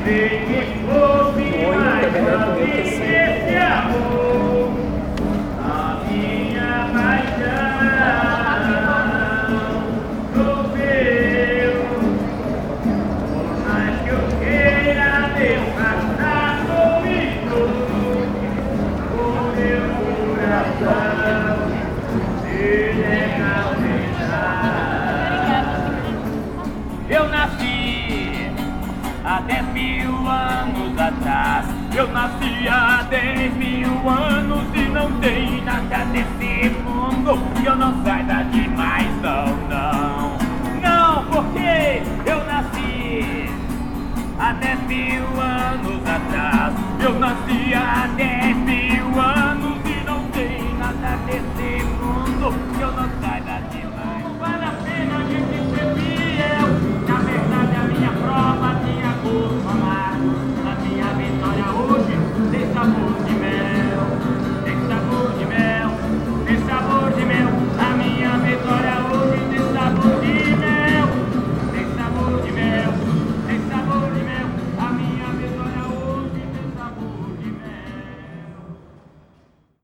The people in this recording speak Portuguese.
Eu nasci há 10.000 anos atrás. Eu nasci há 10.000 anos e não tem nada desse mundo que eu não saiba demais, não. Não, porque eu nasci há 10.000 anos atrás. Eu nasci